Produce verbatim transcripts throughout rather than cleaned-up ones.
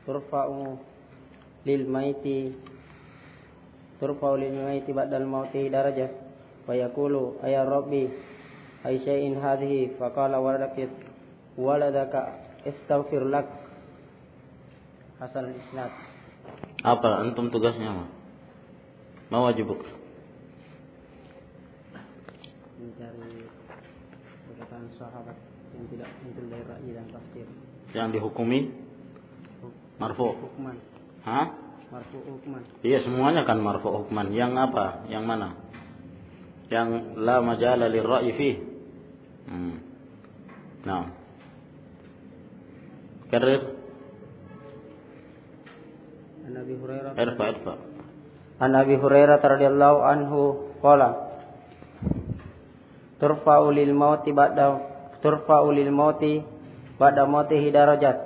turfa'u lil maiti turfa'u lil maiti ba'dal mauti darajah wa yaqulu ayya rabbi ay syai'in hadhihi faqala waladaka waladaka astaghfir lak. Hasan al-isnad. Apa antum tugasnya apa? Ma wajibuk? Mencari perkataan sahabat yang tidak muncul dari ra'yi dan tafsir. Yang dihukumi marfu. Hukman. Hah? Marfu hukman. Iya, semuanya kan marfu hukman. Yang apa? Yang mana? Yang la majala lirra'yi fi. Hmm. Nah. Karir. An Abi Hurairah. Irfa irfa. An Abi Hurairah radhiyallahu anhu qala turfa'u lil mauti ba'da turfa'u lil mauti ba'da mautihi darajat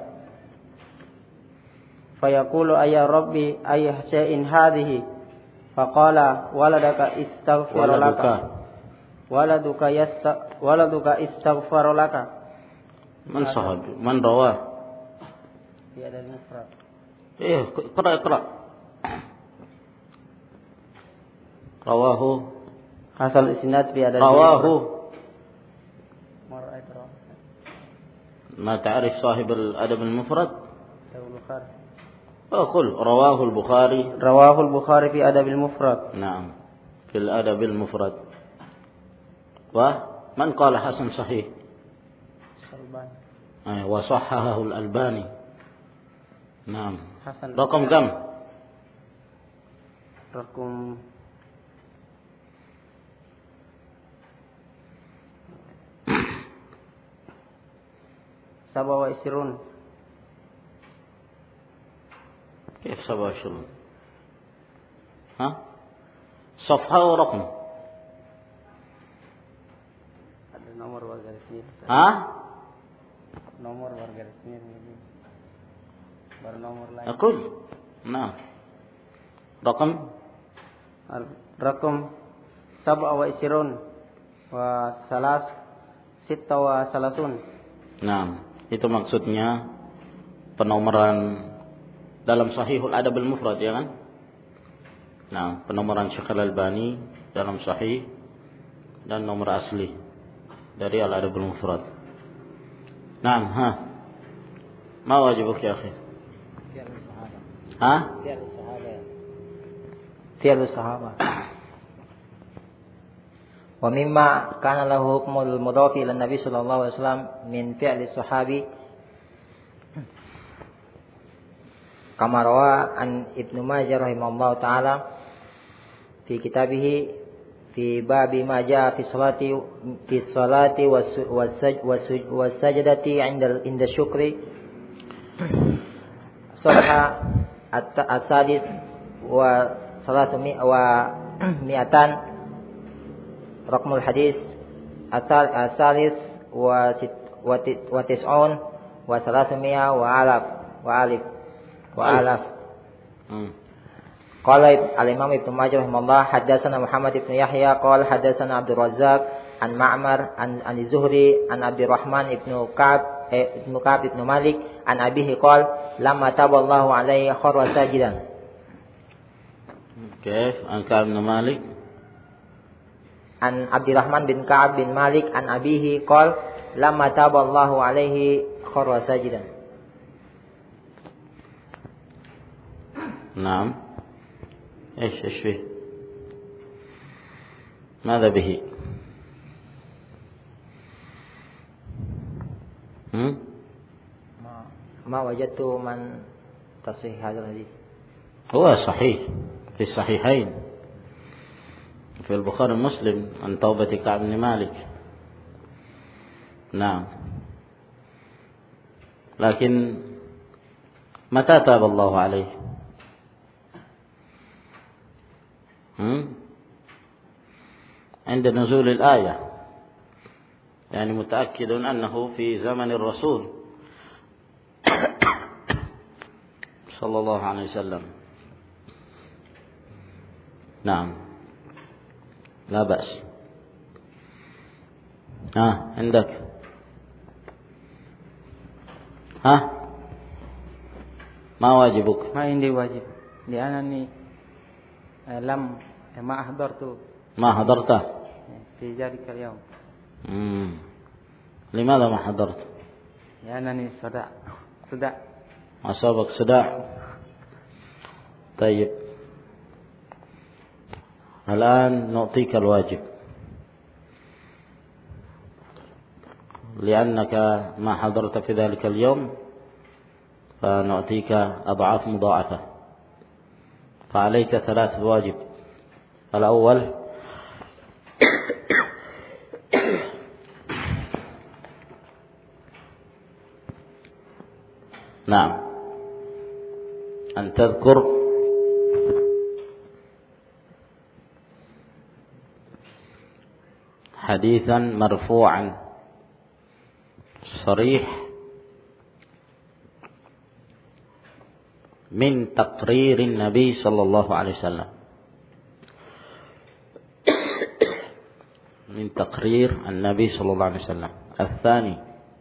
fayaqulu ayya rabbi ayya syai'in hadhihi faqala waladaka istaghfir laka waladuka yasta waladuka istaghfar laka. Man sahab man rawah fi adab mufrad. Eh, qra qra. Rawahu Hasan isnad fi adab rawahu. Mar'at rawahu. ما تعرف صاحب الأدب المفرد؟ البخاري. أقول رواه البخاري. رواه البخاري في أدب المفرد. نعم في الأدب المفرد. ومن قال حسن صحيح؟ الألباني. وصححه الألباني. نعم. حسن. رقم كم؟ رقم سبعة وعشرون. كيف سبعة وعشرون؟ ها؟ صفحة ورقم؟ Ada nomor wargarisnya. ها؟ Nomor wargarisnya ini. Baru nomor lain. أقول نعم. رقم؟ رقم سبعة وعشرون وثلاث ستة وثلاثون. Nah, itu maksudnya penomoran dalam Sahihul Adab al-Mufrad, ya kan? Nah, penomoran Syekh Al-Albani dalam Sahih dan nomor asli dari Al-Adab al-Mufrad. Nah, ha. Ma wajibuk ya akhi? Fi'l sahaba. Ha? Fi'l sahaba. Fi'l sahaba. Wa mimma kana lahu hukmul mudhaf ila Nabi sallallahu alaihi wasallam min fi'li sahabi kama rawa an Ibnu Majah rahimahullahu taala fi kitabih fi babi ma jaa fi salati fi salati was sajdati 'inda inda syukri sahha at-asadis wa salasumi wa mi'atan Raqmul hadis asal asalis wa sit wa tis'un wa salasmi'a wa alaf wa alif wa alaf. Hmm. Qala al-Imam Ibnu Majah rahimahullah haddatsana Muhammad ibn Yahya qala haddatsana Abdul Razzaq an Ma'mar an an Zuhri an Abdurrahman ibnu Ka'ab eh, ibnu Ka'ab ibnu Malik an abihi qala lamma taballahu alaihi kharra sajidan. Kaif an Ka'ab ibn Malik an Abdurrahman bin Ka'ab bin Malik an abihi qol lamma taballahu alaihi kharra sajidan. Naam. ايش ايش فيه؟ ماذا به؟ هم؟ ما ما وجدت من تصحيح هذا الحديث. هو صحيح في الصحيحين في البخاري ومسلم عن توبة كعب بن مالك. نعم. لكن متى تاب الله عليه؟ هم؟ عند نزول الآية، يعني متأكد أنه في زمن الرسول صلى الله عليه وسلم. نعم لا بأس. ها عندك ها ما واجبك؟ ما عندي واجب لأنني لم ما حضرت ما حضرته في ذلك اليوم. مم. لماذا ما حضرت؟ لأنني صداع صداع أصابك صداع. طيب الآن نعطيك الواجب لأنك ما حضرت في ذلك اليوم، فنعطيك أضعاف مضاعفة. فعليك ثلاث واجب. الأول نعم أن تذكر حديثا مرفوعا صريح من تقرير النبي صلى الله عليه وسلم، من تقرير النبي صلى الله عليه وسلم. الثاني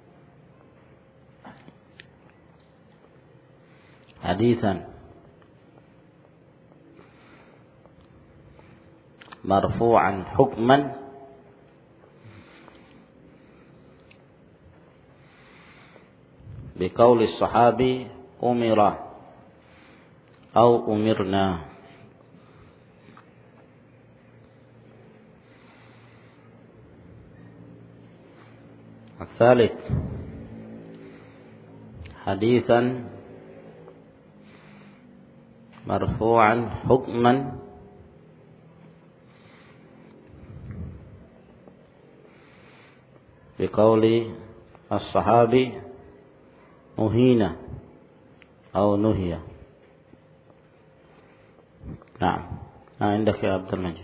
حديثا مرفوعا حكما بقول الصحابي أمر أو أمرنا. الثالث حديثا مرفوعا حكما بقول الصحابي أهينا أو نهي. نعم. ما عندك يا عبد المجيد؟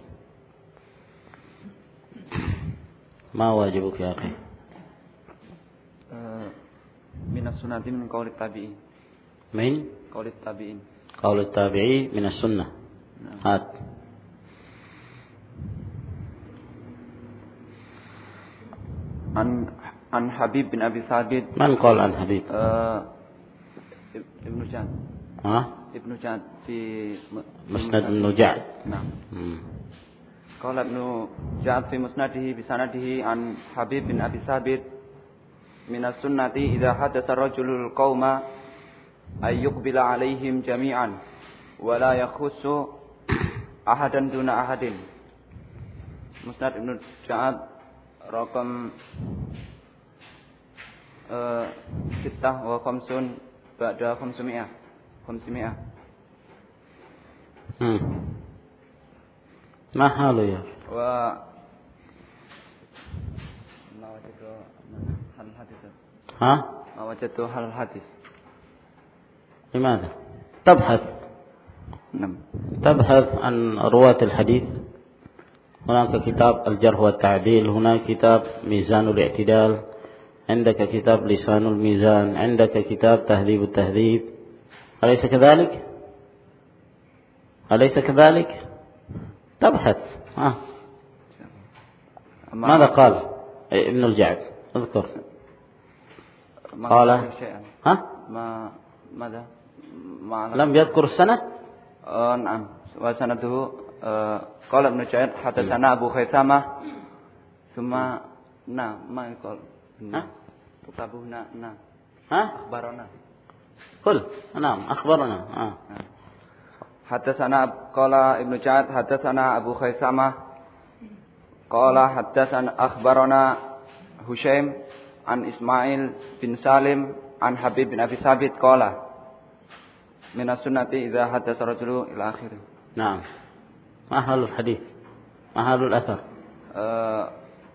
ما واجبك يا أخي؟ من السنة من قول التابعين. من قول التابعين. قول التابعي من السنة. هات. عن عن حبيب بن أبي ثابت. من قال عن حبيب؟ آه ابن جعد. ها؟ ابن جعد في مسند ابن جعد. نعم. مم. قال ابن جعد في مسنده بسنده عن حبيب بن أبي ثابت من السنة إذا حدث الرجل القوم أن يقبل عليهم جميعا ولا يخص أحدا دون أحد. مسند ابن جعد رقم ستة وخمسون بعد خمسمائة خمسمائة. ما حاله يا و ما وجدت هل الحديث ها؟ ما وجدت هل الحديث. لماذا؟ تبحث. نعم. تبحث عن رواة الحديث. هناك كتاب الجرح والتعديل، هناك كتاب ميزان الاعتدال، عندك كتاب لسان الميزان، عندك كتاب تهذيب التهذيب. أليس كذلك؟ أليس كذلك؟ تبحث. ها. ماذا قال ابن الجعد؟ اذكر. قال ها؟ ما ماذا؟ ما لم يذكر السنة؟ آه نعم. وسنده آه قال ابن الجعد حدثنا أبو خيثمة ثم نعم ما يقول ها؟ كتابنا نعم. ها؟ أخبرنا. قل نعم أخبرنا. آه. حدثنا قال ابن جعد حدثنا أبو خيثمة قال حدثنا أخبرنا هشيم عن إسماعيل بن سالم عن حبيب بن أبي ثابت قال من السنة إذا حدث الرجل إلى آخره. نعم. ما حال الحديث؟ ما حال الأثر؟ أه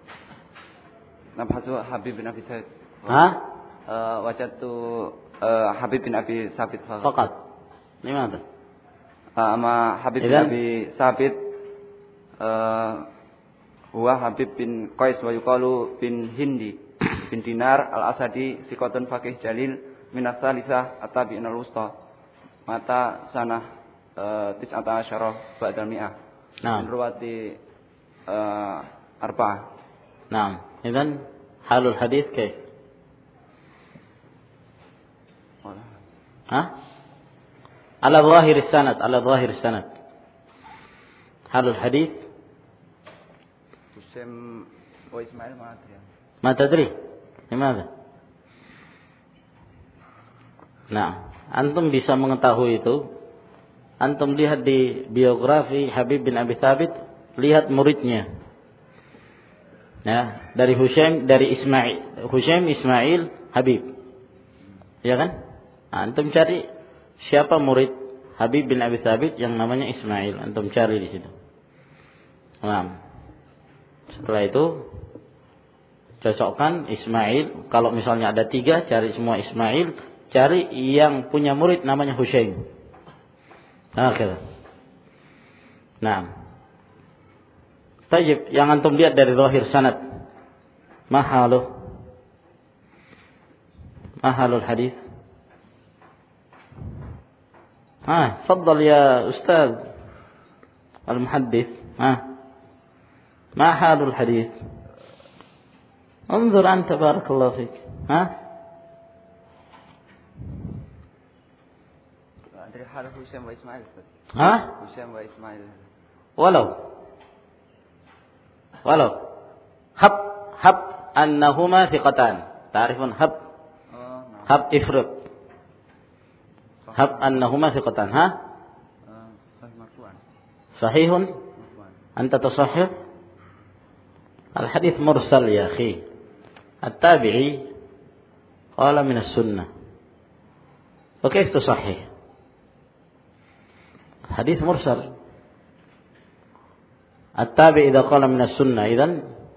نبحث حبيب بن أبي ثابت. ها؟ أه وجدت أه حبيب بن أبي ثابت فقط. فقط. لماذا؟ أما حبيب بن أبي ثابت أه هو حبيب بن قيس ويقال بن هندي بن دينار الأسدي ثقة فقيه جليل من الثالثة التابعين الوسطى مata sanah tis'ata asyara ba'dal mi'ah. Naam. Min ruwati arba'ah. Naam. Idzan halul hadis kaif? Ha? على ظاهر السند على ظاهر السند هل الحديث هشام وإسماعيل ما أدري ما تدري لماذا؟ Nah, antum bisa mengetahui itu. Antum lihat di biografi Habib bin Abi Thabit, lihat muridnya. Ya, dari Hushaim, dari Ismail, Hushaim Ismail Habib. Ya kan? Nah, antum cari siapa murid Habib bin Abi Thabit yang namanya Ismail, antum cari di situ. Nah, setelah itu cocokkan Ismail. Kalau misalnya ada tiga, cari semua Ismail. Cari yang punya murid namanya Hushaim. Akhir. Nah. Tajib, yang antum lihat dari zahir sanad. Mahaluh. Mahalul hadis. Ah, تفضل يا أستاذ المحدث. Ah. ما حال الحديث؟ انظر أنت بارك الله فيك. ها؟ dari hal Hushaim wa Ismail. ها؟ Hushaim wa Ismail. ولو ولو هب هب أنهما ثقتان. تعرفون هب؟ هب افرض. هب أنهما ثقتان. ها؟ صحيح؟ أنت تصحح؟ الحديث مرسل يا أخي. التابعي قال من السنة، وكيف تصحح؟ الحديث مرسل. التابعي إذا قال من السنة إذن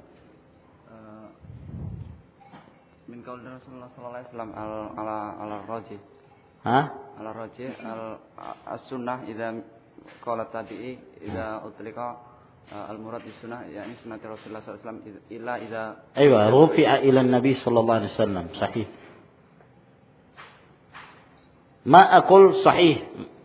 من قول Rasulullah sallallahu alaihi wasallam ala ala rajih. ها؟ على rajih al-sunnah idza qala tabi'i idza utlika المراد بالسنة يعني سنة رسول الله صلى الله عليه وسلم إلا إذا أيوة رفع إلى النبي صلى الله عليه وسلم. صحيح. ما أقول صحيح.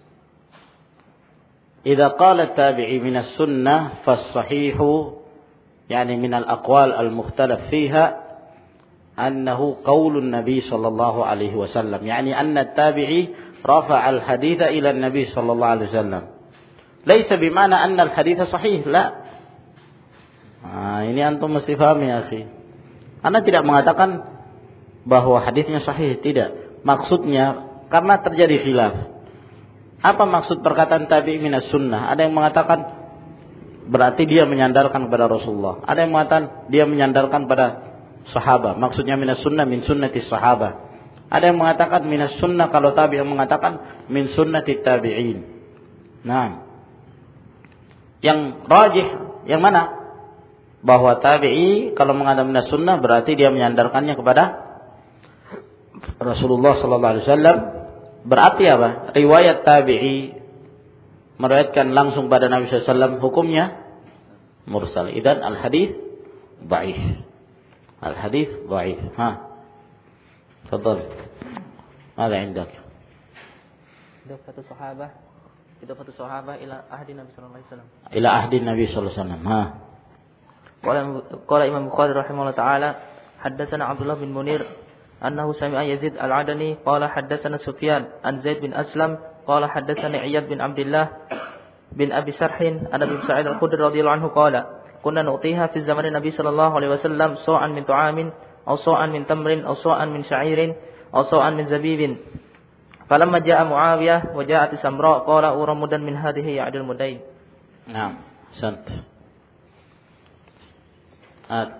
إذا قال التابعي من السنة فالصحيح يعني من الأقوال المختلف فيها أنه قول النبي صلى الله عليه وسلم، يعني أن التابعي رفع الحديث إلى النبي صلى الله عليه وسلم. ليس بمعنى أن الحديث صحيح، لا. Nah, ini antum mesti paham ya, akhi. Anda tidak mengatakan bahwa hadisnya sahih, tidak. Maksudnya karena terjadi khilaf. Apa maksud perkataan tabi'i minas sunnah? Ada yang mengatakan berarti dia menyandarkan kepada Rasulullah. Ada yang mengatakan dia menyandarkan pada sahabat. Maksudnya minas sunnah min sunnati sahabat. Ada yang mengatakan minas sunnah kalau tabi'i yang mengatakan min sunnati tabi'in. Nah, yang rajih yang mana? Bahwa tabi'i kalau mengatakan minas sunnah berarti dia menyandarkannya kepada Rasulullah sallallahu alaihi wasallam. Berarti apa? Riwayat tabi'i meriwayatkan langsung pada Nabi sallallahu alaihi wasallam hukumnya mursal. Idzan al-hadis dhaif. Al-hadis dhaif. Ha. Tafadhal. Mada indak? Idafatu sahabah. Idafatu sahabah ila ahdi Nabi sallallahu alaihi wasallam. Ila ahdi Nabi sallallahu alaihi wasallam. Ha. Qala Imam Bukhari rahimahullah taala, haddatsana Abdullah bin Munir annahu sami'a Yazid al-Adani qala haddatsana Sufyan an Zaid bin Aslam qala haddatsana Iyad bin Abdullah bin Abi Sarhin an Abi Sa'id al-Khudri radhiyallahu anhu qala kunna nu'tiha fi zaman Nabi sallallahu alaihi wasallam sa'an min tu'amin aw sa'an min tamrin aw sa'an min sya'irin aw sa'an min zabibin. Falamma ja'a Muawiyah wa ja'at Samra qala uramudan min hadhihi ya'dul mudain. Naam, sant. Ad.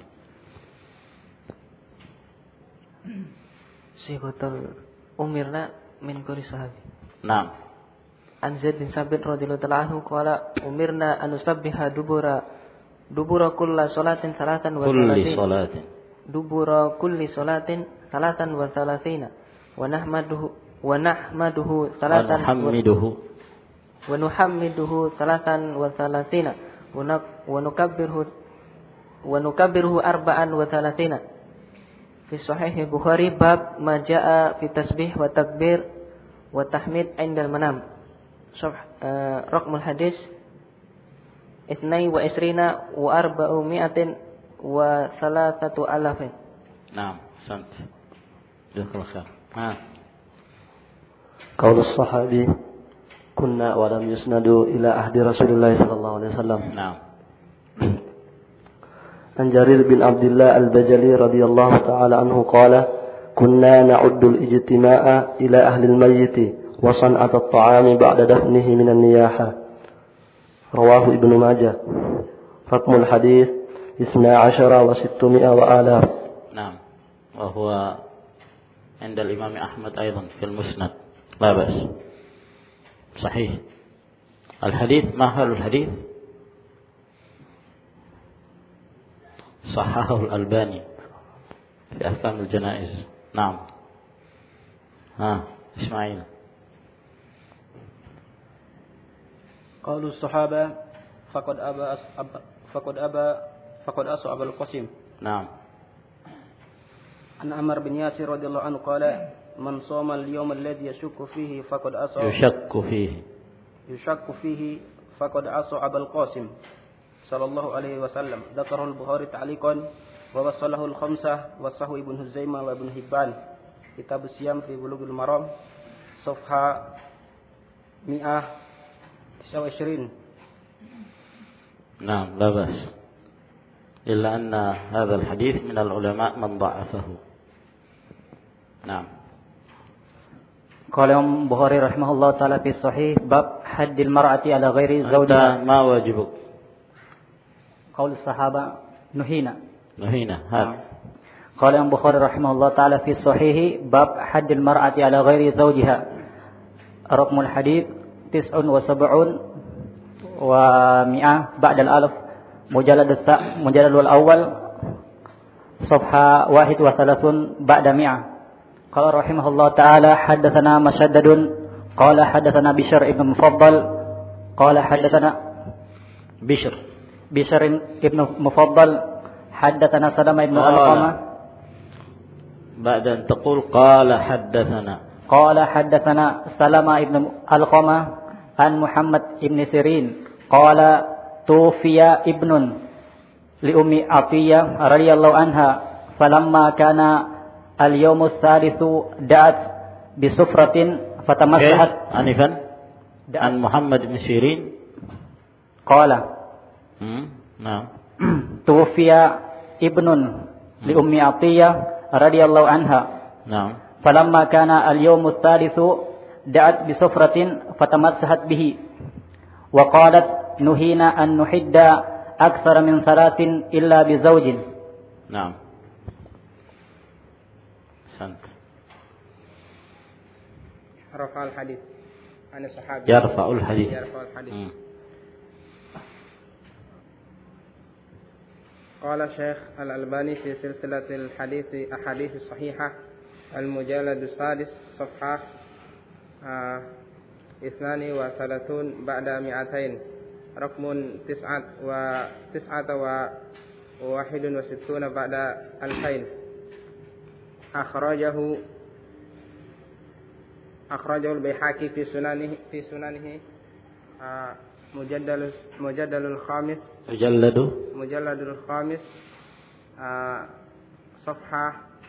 Siqatul umirna min qawli sahabi. Naam. An Zaid bin Sabit radhiyallahu ta'ala anhu qala umirna an nusabbiha dubura dubura kulli salatin salatan wa kulli salatin dubura kulli salatin salatan wa salatina wa nahmaduhu wa nahmaduhu salatan wa nahmiduhu wa nuhammiduhu salatan wa salatina wa nukabbiruhu wa nukabbiruhu arba'an wa salatina. Fi sahih Bukhari bab ma jaa fi tasbih wa takbir wa tahmid 'inda al-manam. Sharh raqmul hadis ithnai wa isrina wa arba'u mi'atin wa thalathatu alafin. Naam, sant. Jazakallahu khair. Ha. قول الصحابي كنا ولم يسندوا إلى عهد رسول الله صلى الله عليه وسلم. نعم. عن جرير بن عبد الله البجلي رضي الله تعالى عنه قال كنا نعد الاجتماع إلى أهل الميت وصنعة الطعام بعد دفنه من النياحة. رواه ابن ماجه. رقم الحديث اثنا عشر وستمائة وآلاف. نعم. وهو عند الإمام أحمد أيضا في المسند لا بأس. صحيح. الحديث ما هو الحديث؟ صححه الألباني في أحكام الجنائز. نعم. ها إسماعيل. قالوا الصحابة فقد أبى فقد أبى فقد أصعب القسم. نعم. عن عمر بن ياسر رضي الله عنه قال من صام اليوم الذي يشك فيه فقد أصعب يشك فيه يشك فيه فقد أصعب القاسم صلى الله عليه وسلم. ذكره البخاري تعليقا ووصله الخمسة وصححه ابن خزيمة وابن حبان. كتاب الصيام في بلوغ المرام صفحة مئة وتسعة وعشرين. نعم لا بأس، إلا أن هذا الحديث من العلماء من ضعفه. نعم. قال الإمام البخاري رحمه الله تعالى في الصحيح باب حد المرأة على غير زوجها. ما واجبك؟ قول الصحابة نهينا نهينا. هذا قال الإمام البخاري رحمه الله تعالى في الصحيح باب حد المرأة على غير زوجها. رقم الحديث تسع وسبعون ومئة بعد الألف. مجلد مجلد الأول صفحة واحد وثلاثون بعد مئة. قال رحمه الله تعالى حدثنا مسدد قال حدثنا بشر ابن مفضل قال حدثنا بشر بشر ابن مفضل حدثنا سلمة ابن علقمة. بعد أن تقول قال حدثنا قال حدثنا سلمة ابن علقمة عن محمد ابن سيرين قال توفي ابن لأم عطية رضي الله عنها فلما كان اليوم الثالث دعت بسفرة فتمسحت. آنفا عن محمد بن سيرين قال نعم توفي ابن لأم عطية رضي الله عنها. نعم. فلما كان اليوم الثالث دعت بسفرة فتمسحت به وقالت نهينا أن نحد أكثر من ثلاث إلا بزوج. نعم. سنت. رفع الحديث عن الصحابة. يرفع الحديث. يرفع الحديث. م. قال الشيخ الألباني في سلسلة الحديث أحاديث الصحيحة المجلد السادس صفحة آه اثنان وثلاثون بعد مئتين. رقم تسعة وتسعة وواحد وستون بعد ألفين. أخرجه أخرجه البيهقي في سننه في سننه آه مجلد مجلد الخامس مجلد مجلد الخامس آه صفحة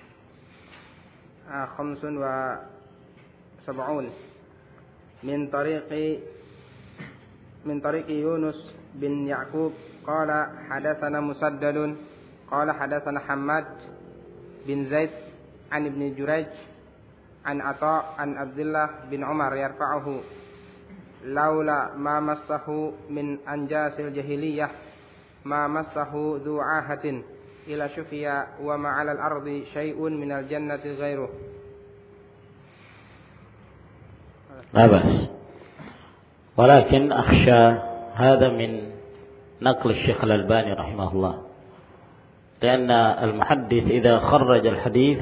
آه خمس وسبعون من طريق من طريق يونس بن يعقوب قال حدثنا مسدد قال حدثنا حماد بن زيد عن ابن جريج عن عطاء عن عبد الله بن عمر يرفعه لولا ما مسه من أنجاس الجاهلية ما مسه ذو عاهة إلى شفيا وما على الأرض شيء من الجنة غيره. لا بأس، ولكن أخشى هذا من نقل الشيخ الألباني رحمه الله، لأن المحدث إذا خرج الحديث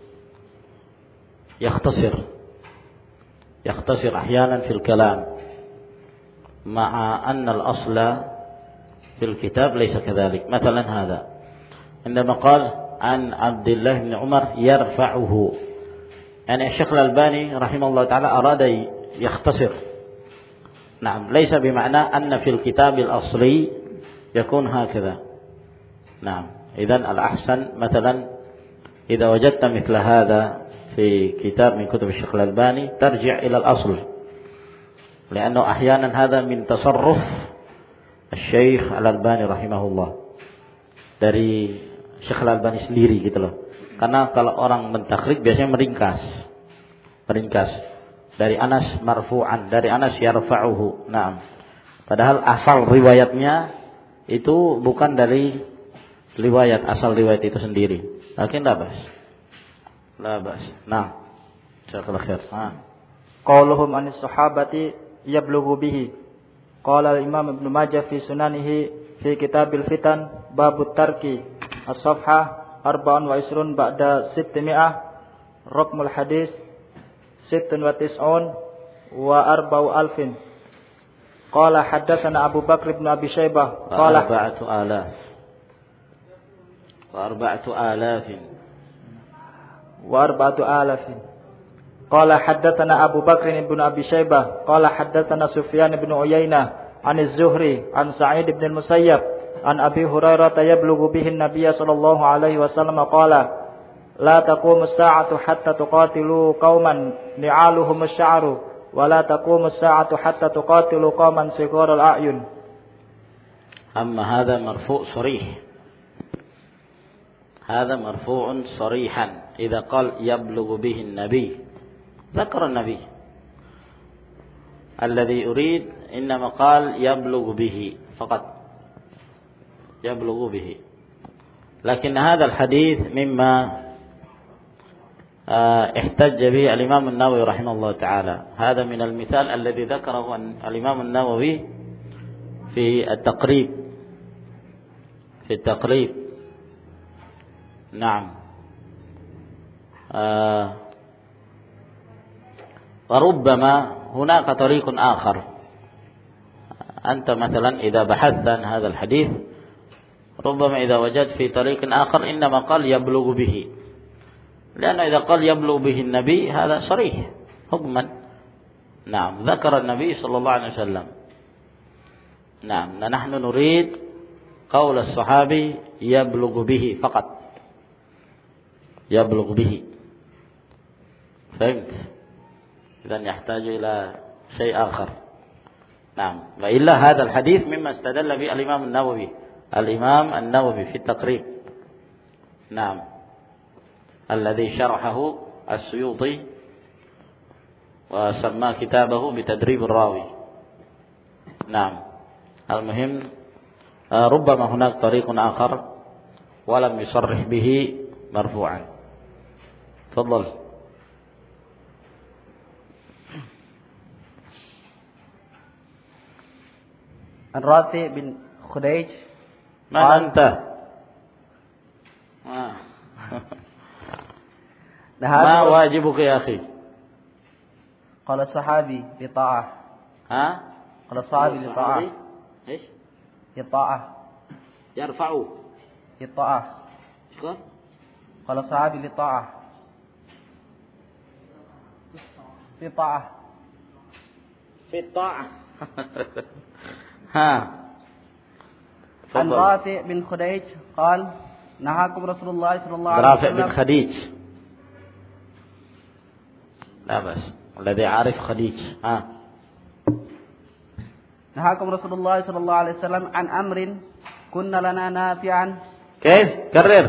يختصر يختصر أحيانا في الكلام، مع أن الأصل في الكتاب ليس كذلك. مثلا هذا عندما قال عن عبد الله بن عمر يرفعه، يعني الشيخ الألباني رحمه الله تعالى أراد يختصر. نعم، ليس بمعنى أن في الكتاب الأصلي يكون هكذا. نعم، إذن الأحسن مثلا إذا وجدت مثل هذا في كتاب من كتب الشيخ الألباني ترجع إلى الأصل، Lianna ahyanan hadha min tasarruf Syekh Al-Albani rahimahullah. Dari Syekh Al-Albani sendiri gitu loh. Karena kalau orang mentakhrij biasanya meringkas. Meringkas. Dari Anas marfu'an, dari Anas yarfa'uhu. Naam. Padahal asal riwayatnya itu bukan dari riwayat, asal riwayat itu sendiri. Lakin la bas. La bas. Nah. Jazakallahu khair. Ah. Qauluhum anis sahabati yablughu bihi. Qala al-Imam Ibnu Majah fi sunanihi fi Kitabil Fitan babut tarki as-safha arba'un wa isrun ba'da sittimi'ah raqmul hadis sittun wa tis'un wa arba'u alfin. Qala haddatsana Abu Bakr ibn Abi Syaibah qala arba'atu alaf wa arba'atu alafin wa arba'atu alafin. Qala haddatsana Abu Bakr ibn Abi Syaibah qala haddatsana Sufyan ibn Uyainah an Az-Zuhri an Sa'id ibn al-Musayyab an Abi Hurairah yablughu bihi an-nabiy sallallahu alaihi wasallam qala la taqumu as-sa'atu hatta tuqatilu qauman ni'aluhum asy-sya'ru wa la taqumu as-sa'atu hatta tuqatilu qauman sighar al-a'yun. Amma hadha marfu' sarih. Hadha marfu'un sarihan idza qala yablughu bihi an-nabiy. Dzakara an-nabiy. Alladhi yurid innama qala yablughu bihi faqat. يبلغ به لكن هذا الحديث مما احتج به الإمام النووي رحمه الله تعالى. هذا من المثال الذي ذكره الإمام النووي في التقريب في التقريب نعم. وربما هناك طريق آخر. أنت مثلا إذا بحثت عن هذا الحديث ربما إذا وجدت في طريق آخر إنما قال يبلغ به، لأنه إذا قال يبلغ به النبي هذا صريح حكما. نعم ذكر النبي صلى الله عليه وسلم. نعم نحن نريد قول الصحابي يبلغ به فقط، يبلغ به. فهمت؟ إذن يحتاج إلى شيء آخر. نعم وإلا هذا الحديث مما استدل به الإمام النووي الإمام النووي في التقريب. نعم الذي شرحه السيوطي وسمى كتابه بتدريب الراوي. نعم المهم ربما هناك طريق آخر ولم يصرح به مرفوعا. تفضل. الرافع بن خديج من أنت؟ ما واجبك يا أخي؟ قال الصحابي لطاعة. ها؟ قال الصحابي لطاعة. إيش؟ لطاعة. يرفعوا. لطاعة. إيش قال؟ قال الصحابي لطاعة. لطاعة. في الطاعة. ها. عن رافع بن خديج قال نهاكم رسول الله صلى الله عليه وسلم. رافع بن خديج لا بس الذي عارف خديج. ها. نهاكم رسول الله صلى الله عليه وسلم عن أمر كنا لنا نافعا. كيف؟ كرر.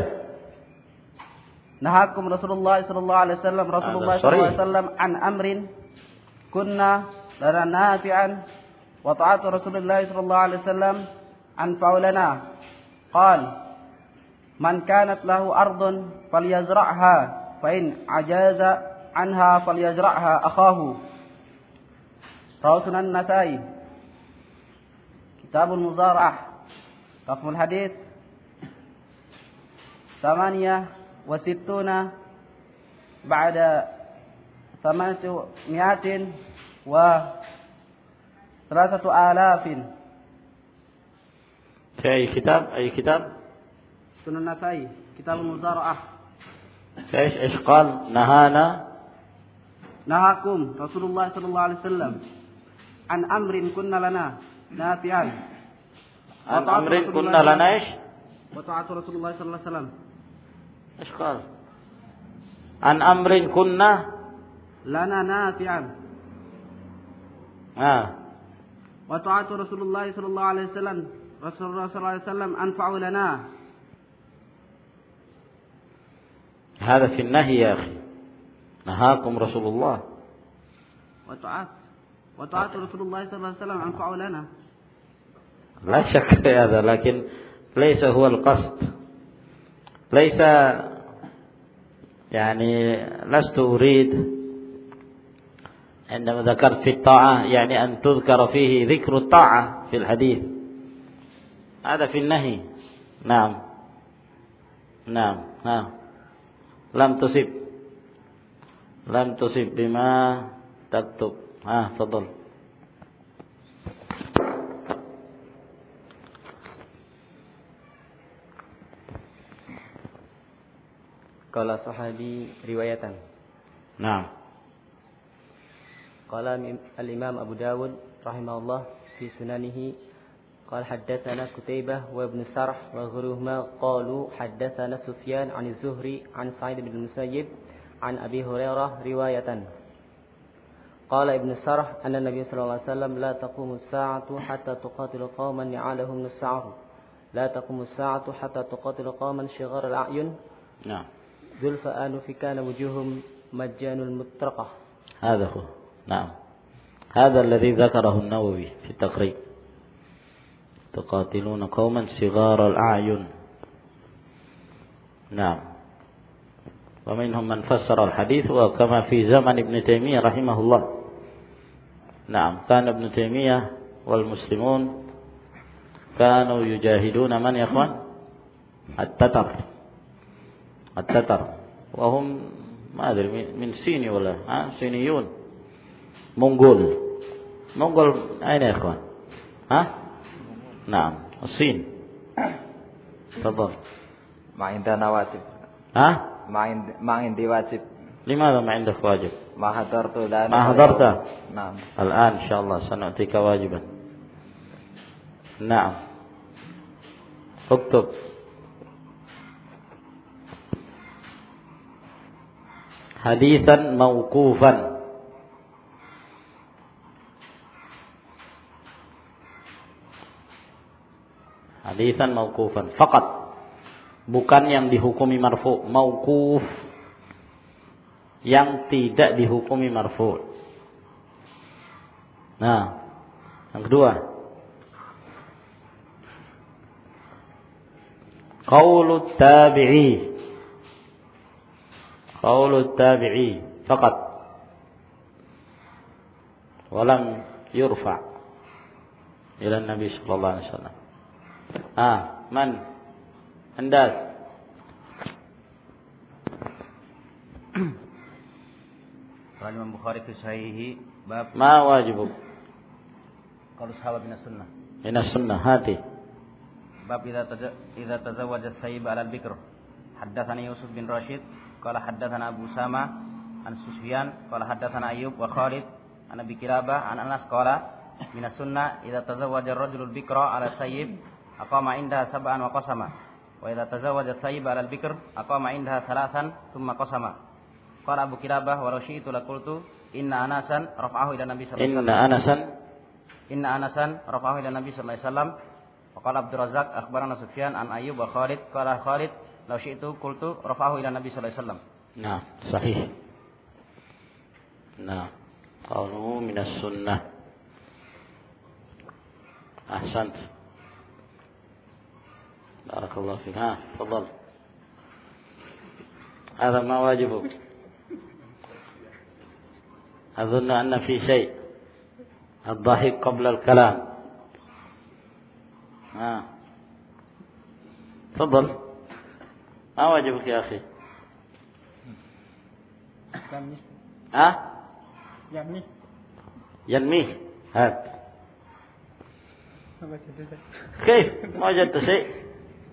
نهاكم رسول الله صلى الله عليه وسلم رسول الله صلى الله عليه وسلم عن أمر كنا لنا نافعا وطاعة رسول الله صلى الله عليه وسلم أنفع لنا. قال من كانت له أرض فليزرعها فإن عجز عنها فليزرعها أخاه. رواه سنن النسائي. كتاب المزارعة رقم الحديث ثمانية وستون بعد ثمانمائة وثلاثة آلاف. في أي كتاب؟ أي كتاب؟ سنن النسائي كتاب المزارعة. إيش إيش قال؟ نهانا نهاكم رسول الله صلى الله عليه وسلم عن أمر كنا لنا نافعا. عن أمر كنا لنا إيش؟ وطاعة رسول الله صلى الله عليه وسلم. إيش قال؟ عن أمر كنا لنا نافعا. Ah. Wa ta'atu Rasulullah sallallahu alaihi wasallam Rasulullah sallallahu alaihi wasallam anfa'u lana. هذا في النهي يا أخي. نهاكم رسول الله. وطاعت وطاعت رسول الله صلى الله عليه وسلم أنفع لنا. لا شك في هذا لكن ليس هو القصد. ليس يعني لست أريد عندما ذكرت في الطاعة يعني أن تذكر فيه ذكر الطاعة في الحديث. هذا في النهي. نعم نعم نعم لم تصب لم تصب بما تكتب. ها تفضل. Qala sahabi riwayatan. Naam. Qala al-Imam Abu Dawud rahimahullah fi sunanihi قال حدثنا كتيبة وابن سرح وغيرهما قالوا حدثنا سفيان عن الزهري عن سعيد بن المسيب عن أبي هريرة رواية. قال ابن سرح أن النبي صلى الله عليه وسلم لا تقوم الساعة حتى تقاتل قوما نعالهم الساعة لا تقوم الساعة حتى تقاتل قوما شغار الأعين نعم ذو الفآن في كان وجوههم مجان المطرقة. هذا هو. نعم هذا الذي ذكره النووي في التقريب. تقاتلون قوما صغار الأعين. نعم. ومنهم من فسر الحديث وكما في زمن ابن تيمية رحمه الله. نعم كان ابن تيمية والمسلمون كانوا يجاهدون من يا اخوان؟ التتر التتر وهم ما أدري من صيني ولا ها صينيون منغول منغول أين يا اخوان؟ ها نعم الصين. تفضل. ما عندنا واجب. ها ما عند ما عندي واجب. لماذا ما عندك واجب؟ ما حضرت الآن. ما حضرت؟ نعم. الآن إن شاء الله سنعطيك واجبا. نعم اكتب. حديثا موقوفا. Hadisan mauqufan faqat, bukan yang dihukumi marfu. Mauquf yang tidak dihukumi marfu. Nah, yang kedua, qaulut tabi'i. Qaulut tabi'i faqat. Walam yurfa ila Nabi sallallahu alaihi wasallam. Ah, man? Andas. Qala Imam Bukhari fi sahihi bab ma wajibuk? Qalu sahabat min as-sunnah. Min as-sunnah hati. Bab idza idza tazawwaja as-sayyib 'ala al-bikr. Haddatsani Yusuf bin Rashid qala haddatsana Abu Sama an Sufyan qala haddatsana Ayyub wa Khalid an Abi Kilabah an Anas qala min as-sunnah idza tazawwaja ar-rajulu al-bikra 'ala as-sayyib aqama indaha sab'an wa qasama wa idza tazawwaja as-sayyib 'ala al-bikr aqama indaha thalathan thumma qasama. Qala Abu Kilabah wa rasyitu laqultu inna Anasan rafa'ahu ila Nabi sallallahu alaihi wasallam. Inna Anasan Inna Anasan rafa'ahu ila Nabi sallallahu alaihi wasallam. Wa qala Abdur Razzaq akhbarana Sufyan an Ayyub wa Khalid qala Khalid law syi'tu qultu rafa'ahu ila Nabi sallallahu alaihi wasallam. Nah, sahih. Nah, qalu min as-sunnah. Ahsant. بارك الله فيك. ها تفضل. هذا ما واجبك؟ أظن أن في شيء الضحك قبل الكلام. ها تفضل. ما واجبك يا أخي؟ ها ينمي ينمي. هات. كيف ما وجدت شيء؟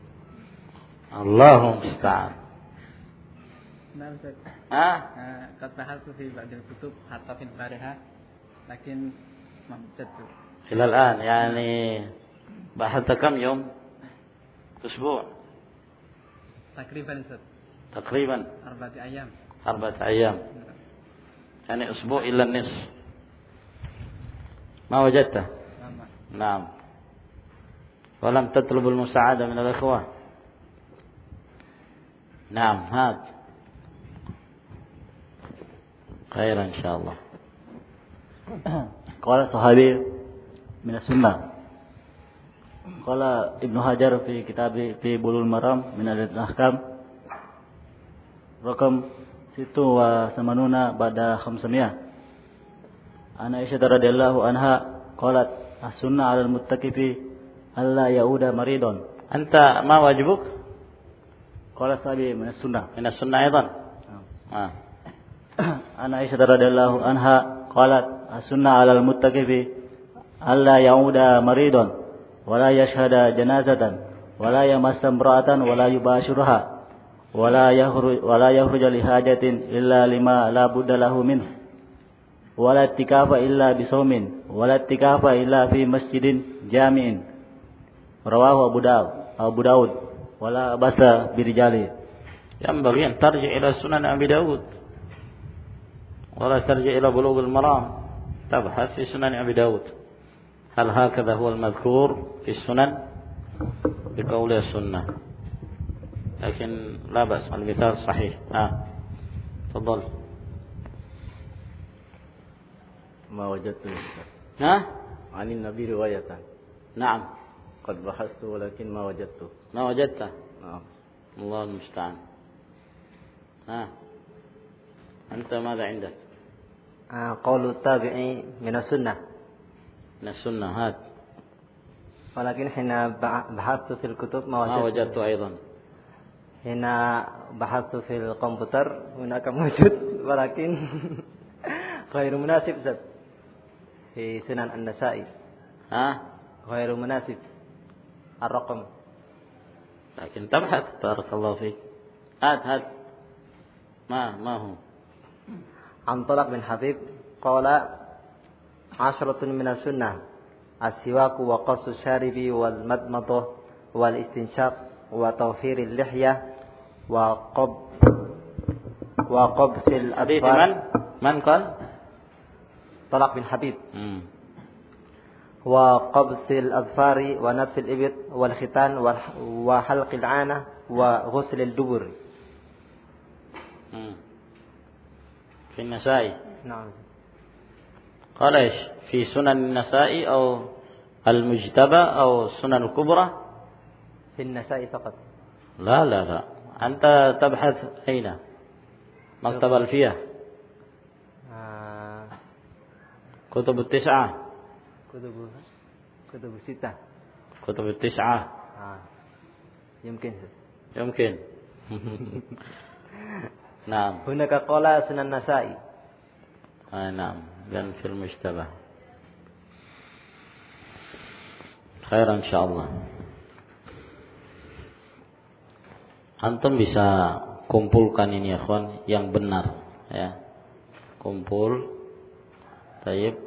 الله المستعان. نعم Ustaz. Ah? قد بحثت في بعض الكتب حتى في البارحة لكن ما وجدت. إلى الآن يعني بحثت كم يوم؟ أسبوع؟ تقريبا Ustaz. تقريبا أربعة أيام. أربعة أيام. يعني أسبوع إلا النصف. ما وجدته؟ نعم. ولم تطلب المساعدة من الإخوة؟ نعم. هات. خير إن شاء الله. قال صحابي من السنة قال ابن حجر في كتابه في بلوغ المرام من الأحكام رقم ستة وثمانون بعد خمسمائة عن عائشة رضي الله عنها قالت السنة على المتكف ألا يعود مريض. أنت ما واجبك؟ قال صحابي من السنة. من السنة أيضا. آه. عن عائشة رضي الله عنها قالت السنة على المتكف ألا يعود مريض ولا يشهد جنازة ولا يمس امرأة ولا يباشرها ولا يخرج ولا يخرج لحاجة إلا لما لا بد له منه ولا اعتكاف إلا بصوم ولا اعتكاف إلا في مسجد جامع. رواه أبو داود أبو داود ولا بأس برجاله. ينبغي أن ترجع إلى سنن أبي داود ولا ترجع إلى بلوغ المرام، تبحث في سنن أبي داود هل هكذا هو المذكور في السنن بقول السنة، لكن لا بأس، المثال صحيح. آه. تفضل. ما وجدت ها؟ عن النبي رواية. نعم. قد بحثت ولكن ما وجدته. ما وجدته؟ نعم. الله المستعان. ها. أنت ماذا عندك؟ آه قول التابعي من السنة. من السنة. هات. ولكن حين بحثت في الكتب ما وجدت, ما وجدت أيضا. حين بحثت في الكمبيوتر هناك موجود ولكن غير مناسب زاد في سنن النسائي. ها؟ غير مناسب الرقم. لكن تبحث. بارك الله فيك. هات هات. ما ما هو؟ عن طلق بن حبيب قال عشرة من السنة السواك وقص الشارب والمضمضة والاستنشاق وتوفير اللحية وقب وقبس الأظفار. من من قال؟ طلق بن حبيب. مم. وقبس الأظفار ونتف الإبط والختان وحلق العانة وغسل الدبر. مم. في النسائي. نعم. قال ايش؟ في سنن النسائي أو المجتبى أو السنن الكبرى؟ في النسائي فقط. لا لا لا، أنت تبحث أين؟ مكتب الفية. آه. كتب التسعة. كتب كتب الستة. كتب التسعة. آه. يمكن. يمكن. نعم. هناك قال سنن النسائي. آه نعم. dan fil mustabah. Khair insyaallah. Antum bisa kumpulkan ini ya kawan yang benar ya. Kumpul taib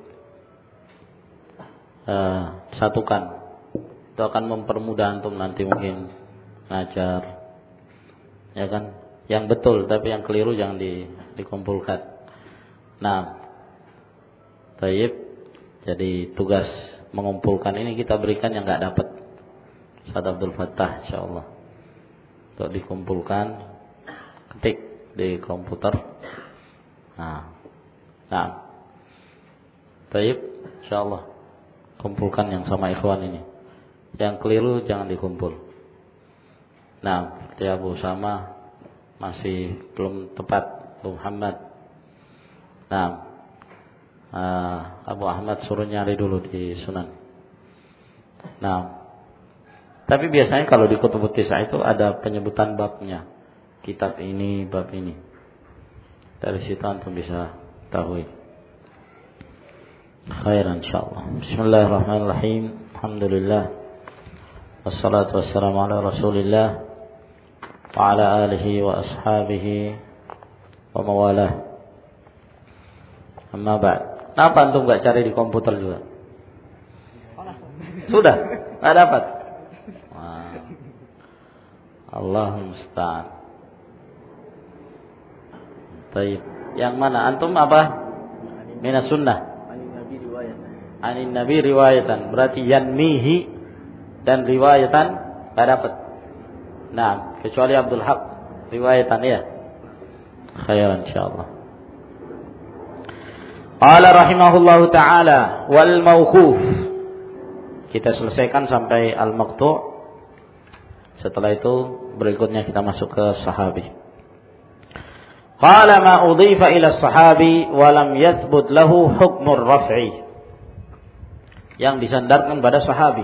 uh, satukan. Itu akan mempermudah antum nanti mungkin ngajar. Ya kan? Yang betul, tapi yang keliru jangan di, dikumpulkan. Nah, taib. Jadi tugas mengumpulkan ini kita berikan yang nggak dapat. Ustaz Abdul Fattah, insyaallah. Untuk dikumpulkan, ketik di komputer. Nah, nah, taib, insyaallah. Kumpulkan yang sama ikhwan ini. Yang keliru jangan dikumpul. Nah, seperti Abu Sama masih belum tepat, Abu Muhammad. Nah, uh, Abu Ahmad suruh nyari dulu di Sunan. Nah, tapi biasanya kalau di Kutubut Tis'ah itu ada penyebutan babnya. Kitab ini, bab ini. Dari situ antum bisa tahu. Khair insyaallah. Bismillahirrahmanirrahim. Alhamdulillah. Wassalatu wassalamu ala Rasulillah wa ala alihi wa ashabihi wa mawalah. Amma ba'd. Kenapa antum enggak cari di komputer juga? Sudah, enggak dapat. Wah. Allahumma musta'an. Baik. Yang mana? Antum apa? Minas sunnah. Anin Nabi riwayatan, berarti yanmihi dan riwayatan enggak dapat. Nah, kecuali Abdul Haq riwayatan ya. Khairan insyaallah. Qala rahimahullahu taala wal mauquf. Kita selesaikan sampai al-maqtu'. Setelah itu berikutnya kita masuk ke sahabi. Qala ma udhifa ila sahabi wa lam yathbut lahu hukmur raf'i. Yang disandarkan pada sahabi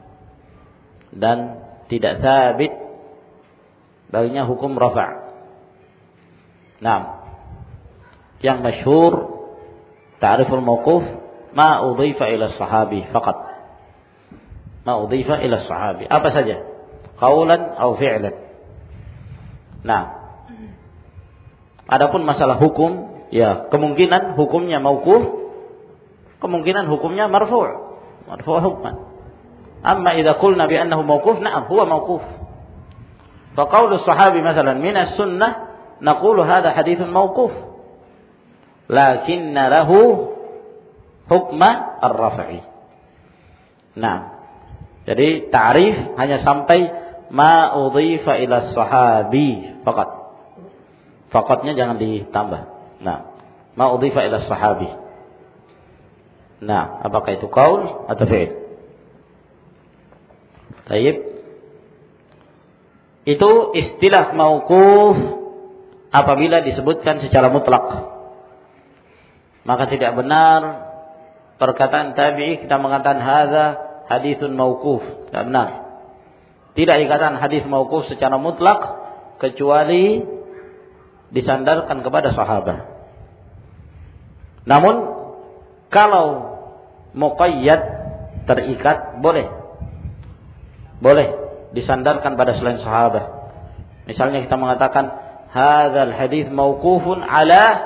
dan tidak sabit baginya hukum rafa'. Naam. Yang masyhur ta'riful mauquf ma udhifa ila sahabi faqat. Ma udhifa ila sahabi. Apa saja? Qaulan atau fi'lan. Nah. Adapun masalah hukum, ya kemungkinan hukumnya mauquf, kemungkinan hukumnya marfu'. Marfu' hukman. Amma idza qulna bi annahu mauquf, na'am huwa mauquf. Fa qaulu as-sahabi مثلا min as-sunnah naqulu hadha hadithun mauquf. Lakinna lahu hukma ar-raf'i. Nah. Jadi ta'rif hanya sampai ma udhifa ila sahabi faqat. Faqatnya jangan ditambah. Nah, ma udhifa ila sahabi. Nah, apakah itu qaul atau fi'il? Baik. Itu istilah mauquf apabila disebutkan secara mutlak. Maka tidak benar perkataan tabi'i kita mengatakan hadza haditsun mauquf. Tidak benar. Tidak dikatakan hadis mauquf secara mutlak kecuali disandarkan kepada sahabat. Namun kalau muqayyad terikat boleh. Boleh disandarkan pada selain sahabat. Misalnya kita mengatakan hadzal hadis mauqufun ala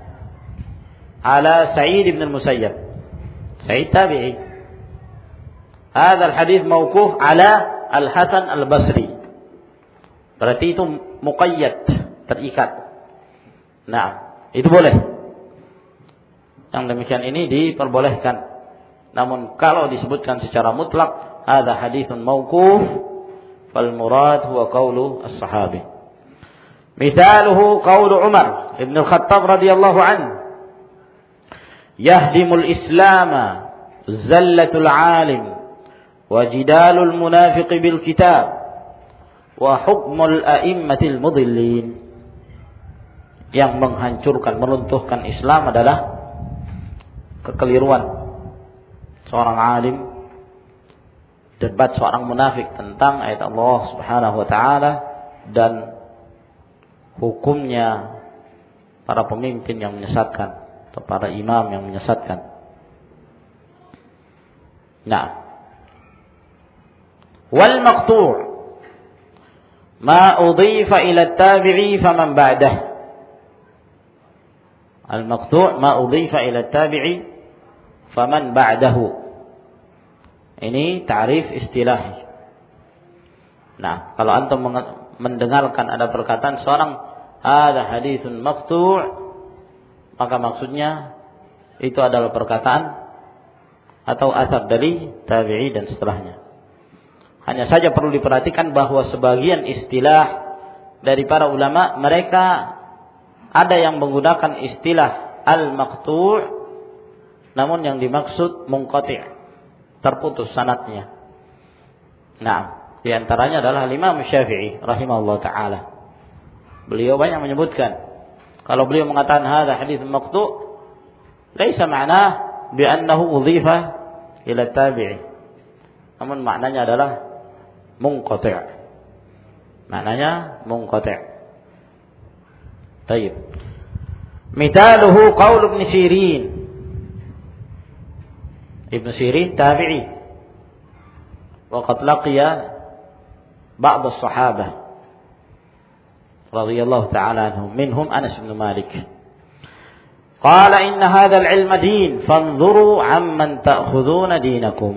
ala Sa'id bin al-Musayyab. Sa'id tabi'i. Hadzal hadis mauquf ala Al-Hasan Al-Basri. Berarti itu muqayyad, terikat. Nah, itu boleh. Yang demikian ini diperbolehkan. Namun kalau disebutkan secara mutlak, hadza haditsun mauquf, fal murad huwa qaulu as-sahabi. Mithaluhu qaulu Umar ibn al-Khattab radhiyallahu anhu. Yahdimul islama zallatul alim wa jidalul munafiqi bil kitab wa hukmul a'immatil mudillin. Yang menghancurkan, meruntuhkan Islam adalah kekeliruan seorang alim, debat seorang munafik tentang ayat Allah Subhanahu wa taala dan hukumnya para pemimpin yang menyesatkan atau para imam yang menyesatkan. Nah, wal maqtu' ma udhifa ila at-tabi'i faman ba'dahu. Al maqtu' ma udhifa ila at-tabi'i faman ba'dahu. Ini ta'rif istilahi. Nah, kalau antum mendengarkan ada perkataan seorang hadza haditsun maqtu', maka maksudnya itu adalah perkataan atau asar dari tabi'i dan setelahnya. Hanya saja perlu diperhatikan bahwa sebagian istilah dari para ulama, mereka ada yang menggunakan istilah al-maqtu', namun yang dimaksud munqati', terputus sanadnya. Nah, di antaranya adalah Imam Syafi'i rahimahullah taala. Beliau banyak menyebutkan kalau beliau mengatakan hadza hadits maqtu', laisa ma'nah bi annahu udhifa ila tabi'i. Namun maknanya adalah munqati'. Maknanya munqati'. Baik. Mithaluhu qaul Ibn Sirin. Ibn Sirin tabi'i. Wa qad laqiya ba'd as-sahabah radhiyallahu ta'ala anhum, minhum Anas bin Malik. Qala inna hadha al-'ilma din fanzuru 'amman ta'khudhuna dinakum.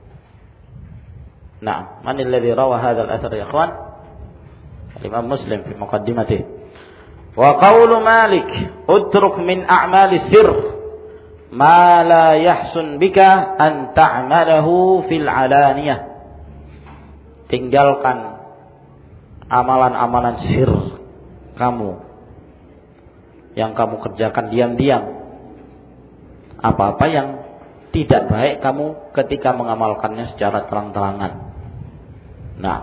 Nah, man alladhi rawa hadha al-athar ya ikhwan? Imam Muslim fi muqaddimatihi. Wa qawlu Malik utruk min a'mali sirr ma la yahsun bika an ta'malahu fil alaniyah. Tinggalkan amalan-amalan sir kamu yang kamu kerjakan diam-diam. Apa-apa yang tidak baik kamu ketika mengamalkannya secara terang-terangan. Nah,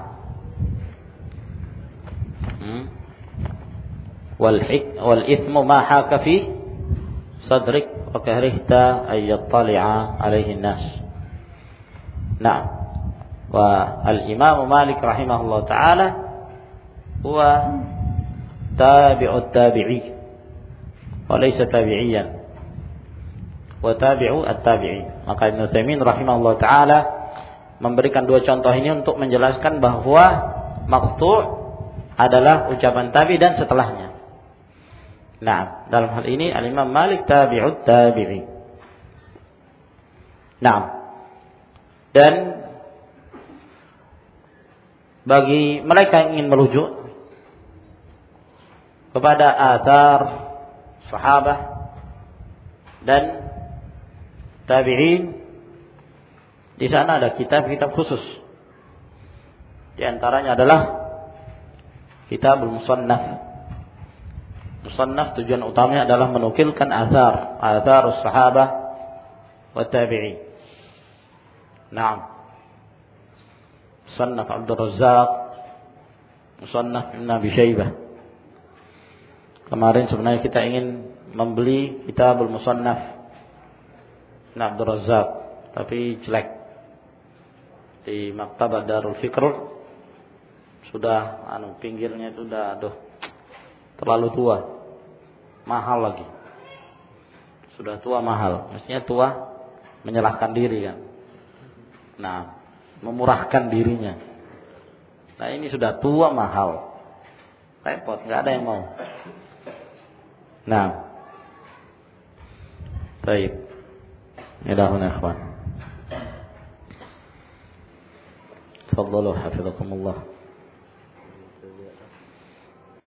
hmm. wal hik wal ithmu ma haka fi sadrik wa karihta ay yattali'a alaihi nas. Nah, wa al-Imam Malik rahimahullah taala huwa tabi'ut tabi'i wa laysa tabi'iyan wa tabi'u at-tabi'i. Maka Ibnu Utsaimin rahimahullah taala memberikan dua contoh ini untuk menjelaskan bahwa maqtu' adalah ucapan tabi dan setelahnya. Nah, dalam hal ini al-Imam Malik tabi'ut tabi'i. Nah, dan bagi mereka yang ingin merujuk kepada athar sahabat dan tabi'in, di sana ada kitab-kitab khusus. Di antaranya adalah Kitabul Musannaf. Musannaf tujuan utamanya adalah menukilkan athar, atharus sahabah wa tabi'in. Naam. Musannaf Abdul Razzaq, Musannaf Ibn Abi Syaibah. Kemarin sebenarnya kita ingin membeli Kitabul Musannaf Ibn Abdul Razzaq, tapi jelek. Di Maktabah Darul Fikr sudah anu pinggirnya itu sudah aduh terlalu tua. Mahal lagi. Sudah tua mahal. Maksudnya tua menyerahkan diri kan. Nah, memurahkan dirinya. Nah, ini sudah tua mahal. Repot, enggak ada yang mau. Nah. Baik. Ilahuna ikhwan. Tafadhalu hafizakumullah.